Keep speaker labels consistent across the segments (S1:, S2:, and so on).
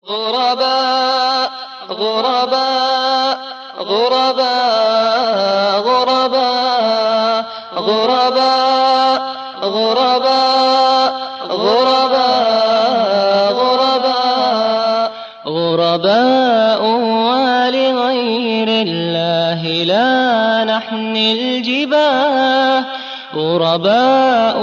S1: غرباء غرباء غرباء غرباء غرباء غرباء غرباء غرباء غرباء ولغير الله لا نحمي الجباه غرباء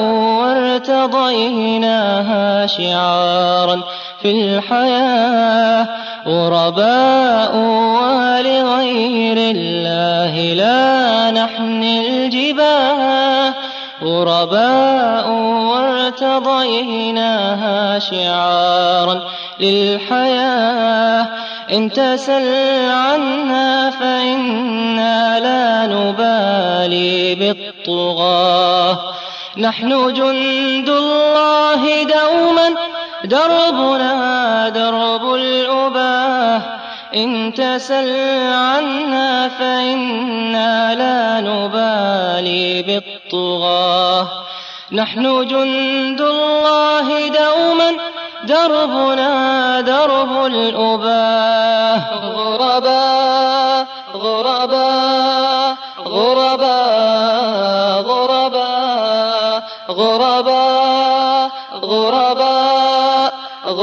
S1: وارتضيناها شعارا في الحياة غرباء ولغير الله لا نحمي الجباه غرباء وارتضيناها شعارا للحياة إن تسل عنا فإنا لا نبالي بالطغاة نحن جند الله دوما دربنا درب الأباه إن تسل عنا فإنا لا نبالي بالطغاة نحن جند الله دوما دربنا درب الأباه غرباء غرباء غرباء غرباء غرباء غرباء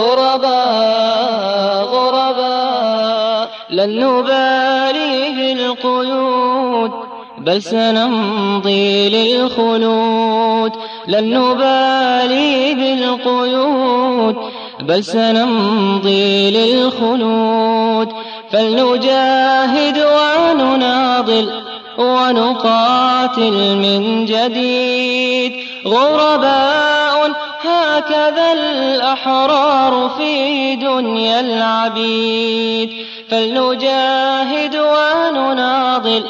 S1: غرباء غرباء لن نبالي بالقيود بل سنمضي للخلود لن نبالي بالقيود بل سنمضي للخلود فلنجاهد ونناضل ونقاتل من جديد غرباء هكذا الأحرار في دنيا العبيد فلنجاهد ونناضل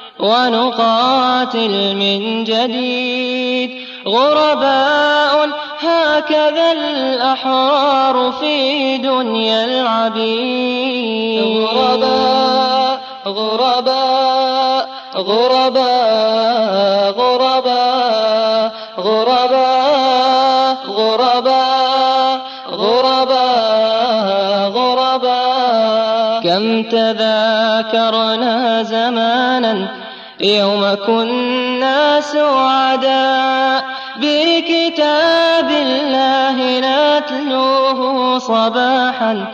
S1: ونقاتل من جديد غرباء هكذا الأحرار في دنيا العبيد غرباء غرباء غرباء غرباء غرباء غرباء غرباء غرباء كم تذاكرنا زمانا يوم كنا سعداء بكتاب الله نتلوه صباحا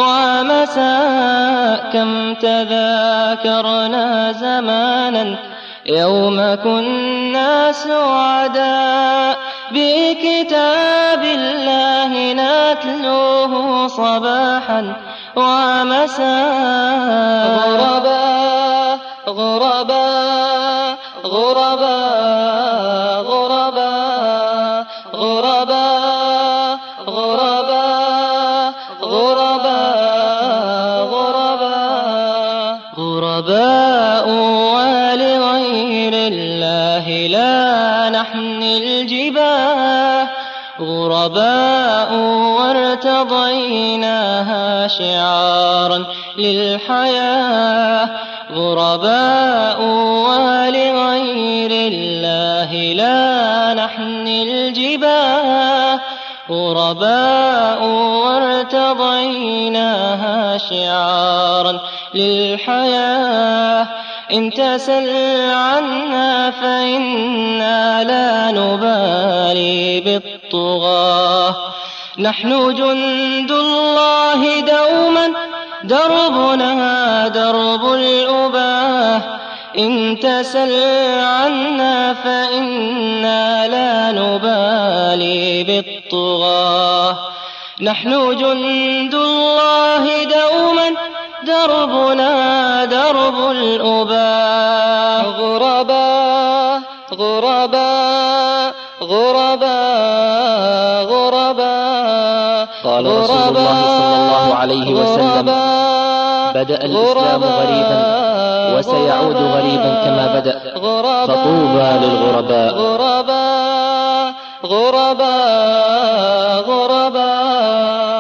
S1: ومساء كم تذاكرنا زمانا يوم كنا سعداء بكتاب الله نتلوه صباحا ومساء غرباء غرباء غرباء غرباء غرباء غرباء غرباء غرباء غرباء ولغير الله لا نحمي الجباه غرباء وارتضيناها شعارا للحياة غرباء ولغير الله لا نحمي الجباه غرباء وارتضيناها شعارا للحياة إن تسل عنا فإنا لا نبالي بالطغاة نحن جند الله دوما دربنا درب الأباه إن تسل عنا فإنا لا نبالي بالطغاة نحن جند الله دوما دربنا درب الأباه غرباء غرباء غرباء غرباء
S2: قال رسول الله صلى الله عليه وسلم بدأ الإسلام غريبا وسيعود غريبا كما بدأ فطوبى للغرباء
S1: غرباء غرباء غرباء